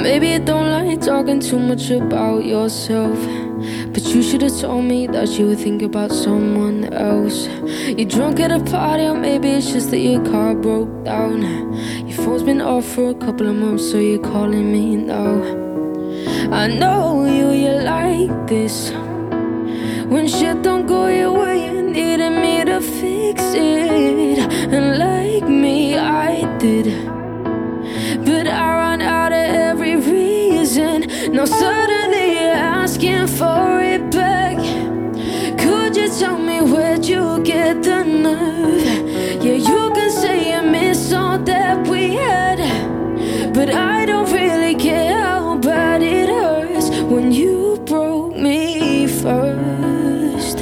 Maybe you don't like talking too much about yourself, but you should have told me that you would think about someone else. You're drunk at a party, or maybe it's just that your car broke down. Your phone's been off for a couple of months, so you're calling me now. I know you're like this. When shit don't go your way, you needed me to fix it. And like me, I did, but I ran out of every reason. Now suddenly you're asking for it back. Could you tell me where'd you get the nerve? Yeah, you can say you miss all that we had, but I don't really care how bad it hurts when you broke me first.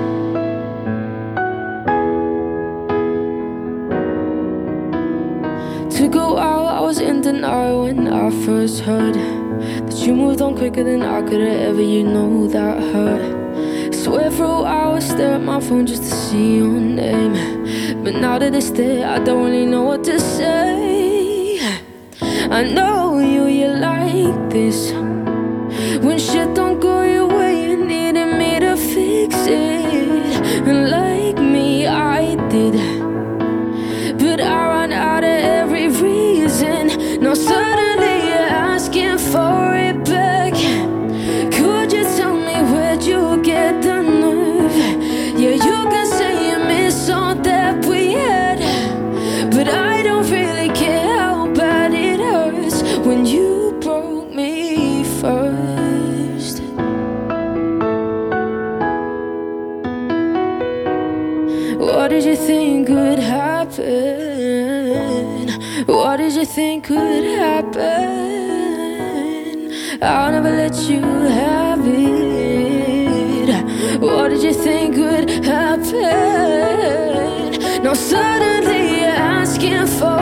Took a while, I was in denial when I first heard that you moved on quicker than I could have ever, you know that hurt. Swear for a while I stare at my phone just to see your name, but now that it's there, I don't really know what to say. I know you're like this. When shit don't go your way, you needed me to fix it. And like me, I did, but I ran out of every reason. Now suddenly you're asking for it back. Could you tell me where'd you get the nerve? Yeah, you can say you miss all that we had, but I don't really care how bad it hurts when you broke me first. What did you think would happen? What did you think would happen? I'll never let you have it. What did you think would happen? Now suddenly you're asking for